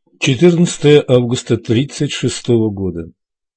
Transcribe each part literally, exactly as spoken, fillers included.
четырнадцатое августа тридцать шестого года.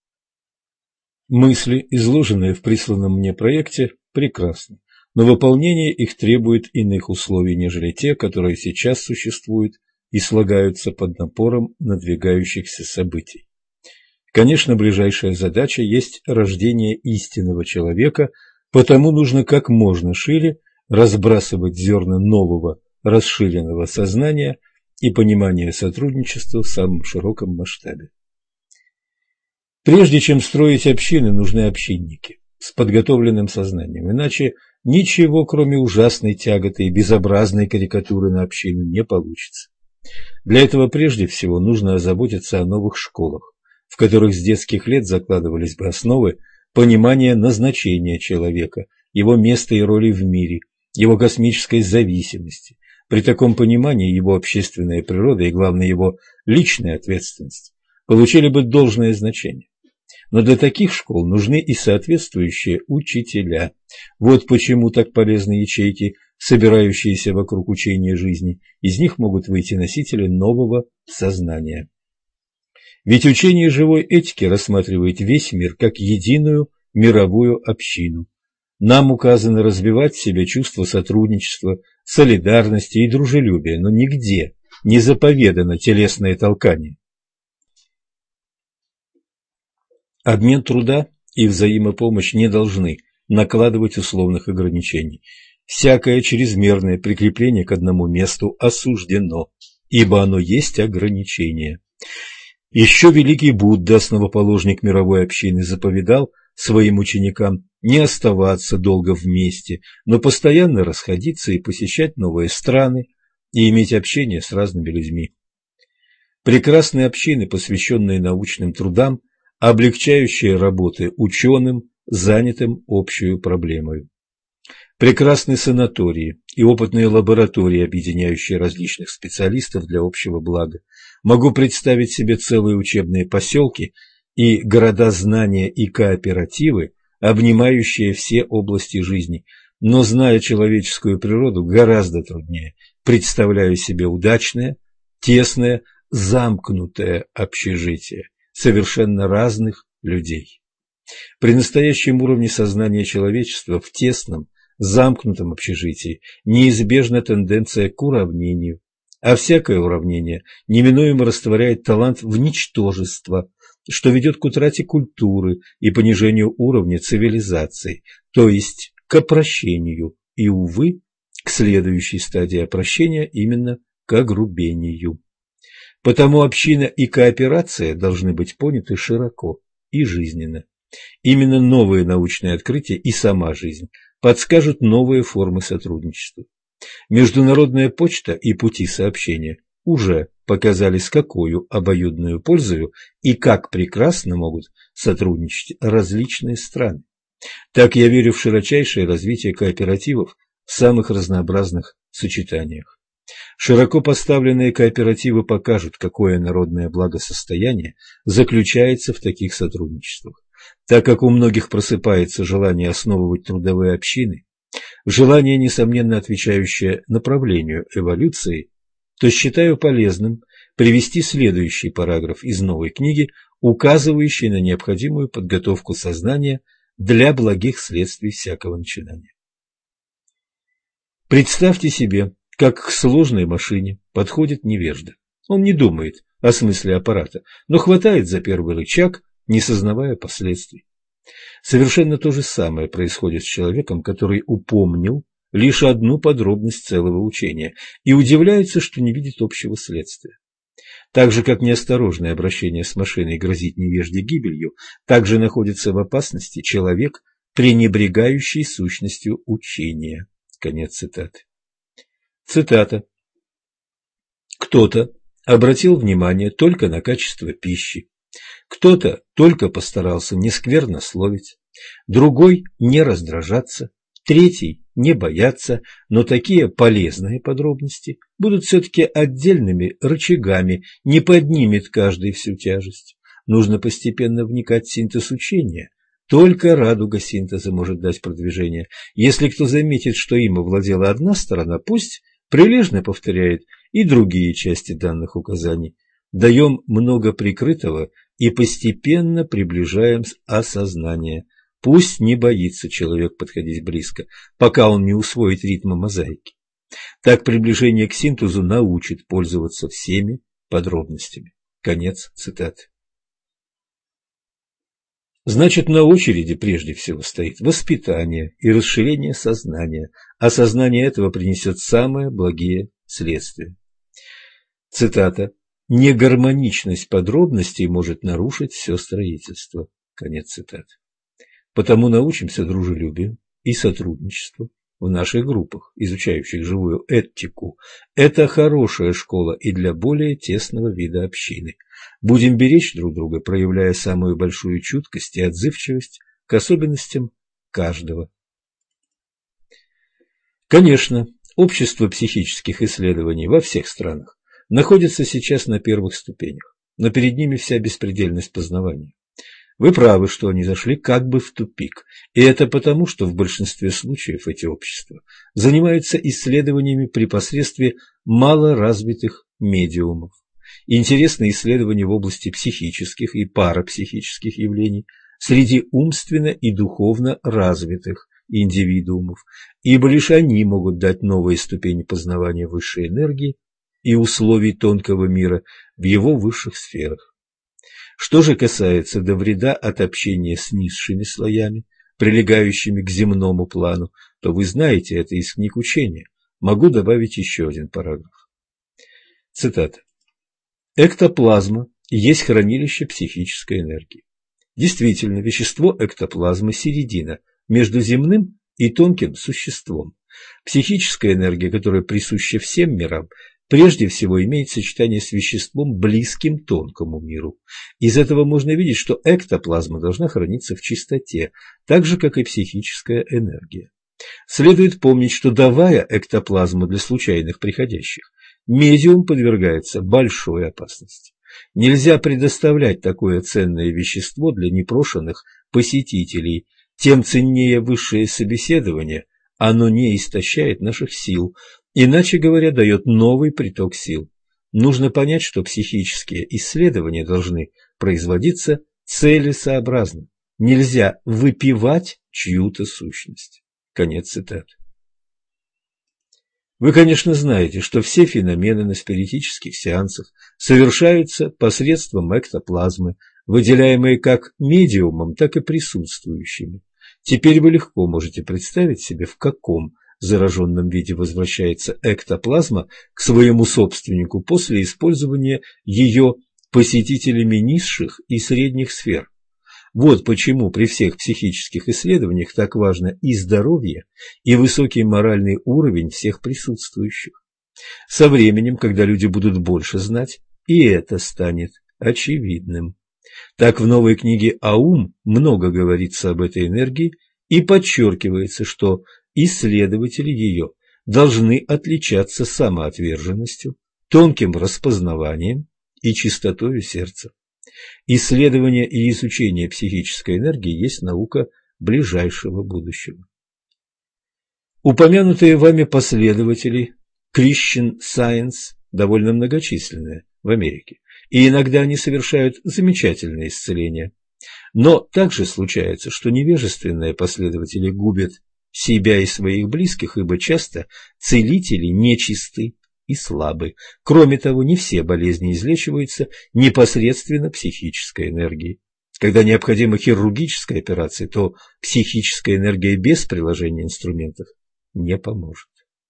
Мысли, изложенные в присланном мне проекте, прекрасны, но выполнение их требует иных условий, нежели те, которые сейчас существуют и слагаются под напором надвигающихся событий. Конечно, ближайшая задача есть рождение истинного человека, потому нужно как можно шире разбрасывать зерна нового, расширенного сознания и понимания сотрудничества в самом широком масштабе. Прежде чем строить общины, нужны общинники с подготовленным сознанием, иначе ничего, кроме ужасной тяготы и безобразной карикатуры на общину, не получится. Для этого прежде всего нужно озаботиться о новых школах, в которых с детских лет закладывались бы основы понимания назначения человека, его места и роли в мире, его космической зависимости. При таком понимании его общественная природа и, главное, его личная ответственность получили бы должное значение. Но для таких школ нужны и соответствующие учителя. Вот почему так полезны ячейки, собирающиеся вокруг учения жизни. Из них могут выйти носители нового сознания. Ведь учение живой этики рассматривает весь мир как единую мировую общину. Нам указано развивать в себе чувство сотрудничества, солидарности и дружелюбия, но нигде не заповедано телесное толкание. Обмен труда и взаимопомощь не должны накладывать условных ограничений. Всякое чрезмерное прикрепление к одному месту осуждено, ибо оно есть ограничение. Еще великий Будда, основоположник мировой общины, заповедал своим ученикам не оставаться долго вместе, но постоянно расходиться и посещать новые страны и иметь общение с разными людьми. Прекрасные общины, посвященные научным трудам, облегчающие работы ученым, занятым общую проблемой. Прекрасны санатории и опытные лаборатории, объединяющие различных специалистов для общего блага. Могу представить себе целые учебные поселки и города знания и кооперативы, обнимающие все области жизни, но, зная человеческую природу, гораздо труднее представляю себе удачное, тесное, замкнутое общежитие совершенно разных людей. При настоящем уровне сознания человечества в тесном, замкнутом общежитии неизбежна тенденция к уравнению, а всякое уравнение неминуемо растворяет талант в ничтожество, что ведет к утрате культуры и понижению уровня цивилизации, то есть к опрощению и, увы, к следующей стадии опрощения, именно к огрубению. Потому община и кооперация должны быть поняты широко и жизненно. Именно новые научные открытия и сама жизнь подскажут новые формы сотрудничества. Международная почта и пути сообщения уже показали, с какою обоюдную пользою и как прекрасно могут сотрудничать различные страны. Так я верю в широчайшее развитие кооперативов в самых разнообразных сочетаниях. Широко поставленные кооперативы покажут, какое народное благосостояние заключается в таких сотрудничествах. Так как у многих просыпается желание основывать трудовые общины, желание, несомненно отвечающее направлению эволюции, то считаю полезным привести следующий параграф из новой книги, указывающий на необходимую подготовку сознания для благих следствий всякого начинания. Представьте себе, как к сложной машине подходит невежда. Он не думает о смысле аппарата, но хватает за первый рычаг, не сознавая последствий. Совершенно то же самое происходит с человеком, который упомнил лишь одну подробность целого учения и удивляется, что не видит общего следствия. Так же, как неосторожное обращение с машиной грозит невежде гибелью, так же находится в опасности человек, пренебрегающий сущностью учения. Конец цитаты. Цитата. Кто-то обратил внимание только на качество пищи, кто-то только постарался не сквернословить, другой не раздражаться, третий не бояться, но такие полезные подробности будут все-таки отдельными рычагами, не поднимет каждый всю тяжесть. Нужно постепенно вникать в синтез учения. Только радуга синтеза может дать продвижение. Если кто заметит, что им овладела одна сторона, пусть прилежно повторяет и другие части данных указаний. даем много прикрытого и постепенно приближаем осознание. Пусть не боится человек подходить близко, пока он не усвоит ритма мозаики. Так приближение к синтезу научит пользоваться всеми подробностями. Конец цитаты. Значит, на очереди прежде всего стоит воспитание и расширение сознания, а сознание этого принесет самые благие следствия. Цитата. «Негармоничность подробностей может нарушить все строительство». Конец цитаты. Потому научимся дружелюбию и сотрудничеству в наших группах, изучающих живую этику. Это хорошая школа и для более тесного вида общины. Будем беречь друг друга, проявляя самую большую чуткость и отзывчивость к особенностям каждого. Конечно, общество психических исследований во всех странах находится сейчас на первых ступенях, но перед ними вся беспредельность познавания. Вы правы, что они зашли как бы в тупик, и это потому, что в большинстве случаев эти общества занимаются исследованиями при посредстве малоразвитых медиумов. Интересны исследования в области психических и парапсихических явлений среди умственно и духовно развитых индивидуумов, ибо лишь они могут дать новые ступени познавания высшей энергии и условий тонкого мира в его высших сферах. Что же касается до вреда от общения с низшими слоями, прилегающими к земному плану, то вы знаете это из книг учения. Могу добавить еще один параграф. Цитата. Эктоплазма есть хранилище психической энергии. Действительно, вещество эктоплазмы – середина между земным и тонким существом. Психическая энергия, которая присуща всем мирам, прежде всего имеет сочетание с веществом, близким тонкому миру. Из этого можно видеть, что эктоплазма должна храниться в чистоте, так же, как и психическая энергия. Следует помнить, что давая эктоплазму для случайных приходящих, медиум подвергается большой опасности. Нельзя предоставлять такое ценное вещество для непрошенных посетителей. Тем ценнее высшее собеседование, оно не истощает наших сил, иначе говоря, дает новый приток сил. Нужно понять, что психические исследования должны производиться целесообразно. Нельзя выпивать чью-то сущность. Конец цитаты. Вы, конечно, знаете, что все феномены на спиритических сеансах совершаются посредством эктоплазмы, выделяемые как медиумом, так и присутствующими. Теперь вы легко можете представить себе, в каком зараженном виде возвращается эктоплазма к своему собственнику после использования ее посетителями низших и средних сфер. Вот почему при всех психических исследованиях так важно и здоровье, и высокий моральный уровень всех присутствующих. Со временем, когда люди будут больше знать, и это станет очевидным. Так в новой книге «Аум» много говорится об этой энергии и подчеркивается, что исследователи ее должны отличаться самоотверженностью, тонким распознаванием и чистотою сердца. Исследование и изучение психической энергии есть наука ближайшего будущего. Упомянутые вами последователи Christian Science довольно многочисленные в Америке, и иногда они совершают замечательные исцеления. Но также случается, что невежественные последователи губят себя и своих близких, ибо часто целители нечисты и слабы. Кроме того, не все болезни излечиваются непосредственно психической энергией. Когда необходима хирургическая операция, то психическая энергия без приложения инструментов не поможет.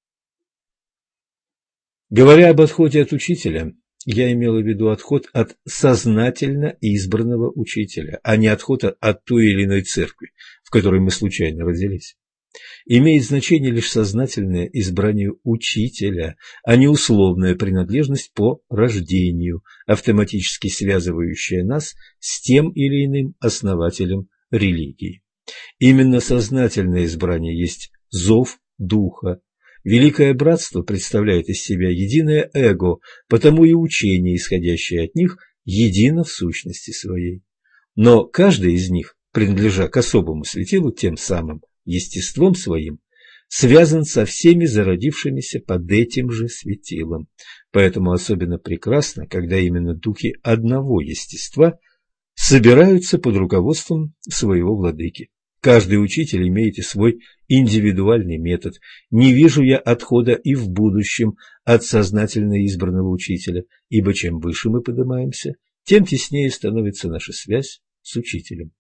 Говоря об отходе от учителя, я имел в виду отход от сознательно избранного учителя, а не отход от той или иной церкви, в которой мы случайно родились. Имеет значение лишь сознательное избрание учителя, а не условная принадлежность по рождению, автоматически связывающая нас с тем или иным основателем религии. Именно сознательное избрание есть зов духа. Великое братство представляет из себя единое эго, потому и учение, исходящее от них, едино в сущности своей. Но каждый из них, принадлежа к особому светилу, тем самым естеством своим, связан со всеми зародившимися под этим же светилом. Поэтому особенно прекрасно, когда именно духи одного естества собираются под руководством своего владыки. Каждый учитель имеет и свой индивидуальный метод. Не вижу я отхода и в будущем от сознательно избранного учителя, ибо чем выше мы поднимаемся, тем теснее становится наша связь с учителем.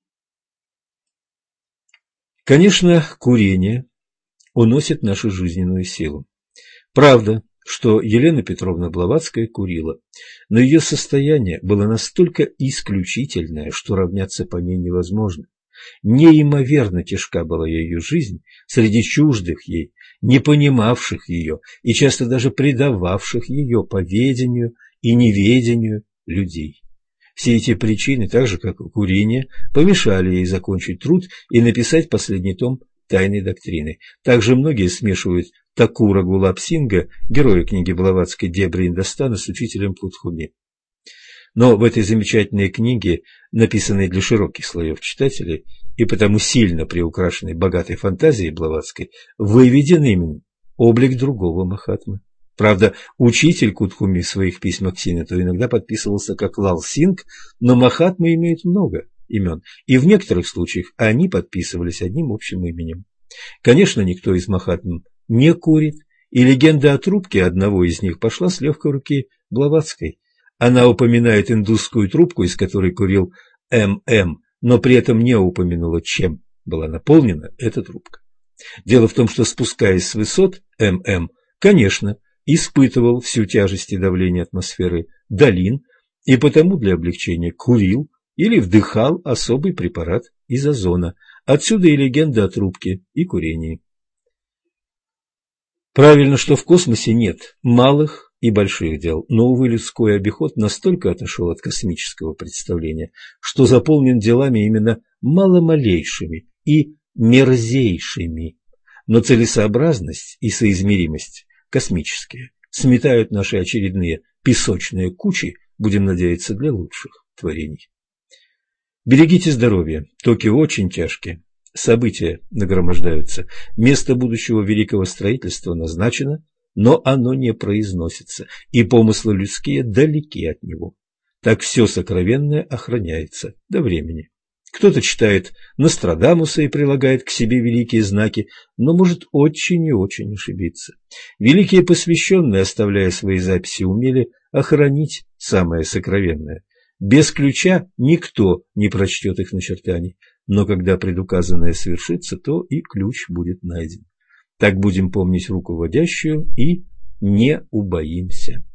Конечно, курение уносит нашу жизненную силу. Правда, что Елена Петровна Блаватская курила, но ее состояние было настолько исключительное, что равняться по ней невозможно. Неимоверно тяжка была ее жизнь среди чуждых ей, не понимавших ее и часто даже предававших ее по ведению и неведению людей. Все эти причины, так же как и курение, помешали ей закончить труд и написать последний том «Тайной доктрины». Также многие смешивают Такура Гулаб-Синга, героя книги Блаватской «Дебри Индостана», с учителем Путхуми. Но в этой замечательной книге, написанной для широких слоев читателей и потому сильно приукрашенной богатой фантазией Блаватской, выведен именно облик другого Махатмы. Правда, учитель Кутхуми в своих письмах к Синету иногда подписывался как Лал Синг, но Махатмы имеют много имен, и в некоторых случаях они подписывались одним общим именем. Конечно, никто из Махатм не курит, и легенда о трубке одного из них пошла с легкой руки Блаватской. Она упоминает индусскую трубку, из которой курил Эм Эм, но при этом не упомянула, чем была наполнена эта трубка. Дело в том, что, спускаясь с высот, Эм Эм, конечно, испытывал всю тяжесть и давление атмосферы долин, и потому для облегчения курил или вдыхал особый препарат из озона. Отсюда и легенда о трубке и курении. Правильно, что в космосе нет малых и больших дел, но, увы, людской обиход настолько отошел от космического представления, что заполнен делами именно маломалейшими и мерзейшими. Но целесообразность и соизмеримость космические сметают наши очередные песочные кучи, будем надеяться, для лучших творений. Берегите здоровье, токи очень тяжкие, события нагромождаются, место будущего великого строительства назначено, но оно не произносится, и помыслы людские далеки от него. Так все сокровенное охраняется до времени. Кто-то читает Нострадамуса и прилагает к себе великие знаки, но может очень и очень ошибиться. Великие посвященные, оставляя свои записи, умели охранить самое сокровенное. Без ключа никто не прочтет их начертаний, но когда предуказанное свершится, то и ключ будет найден. Так будем помнить руководящую и не убоимся.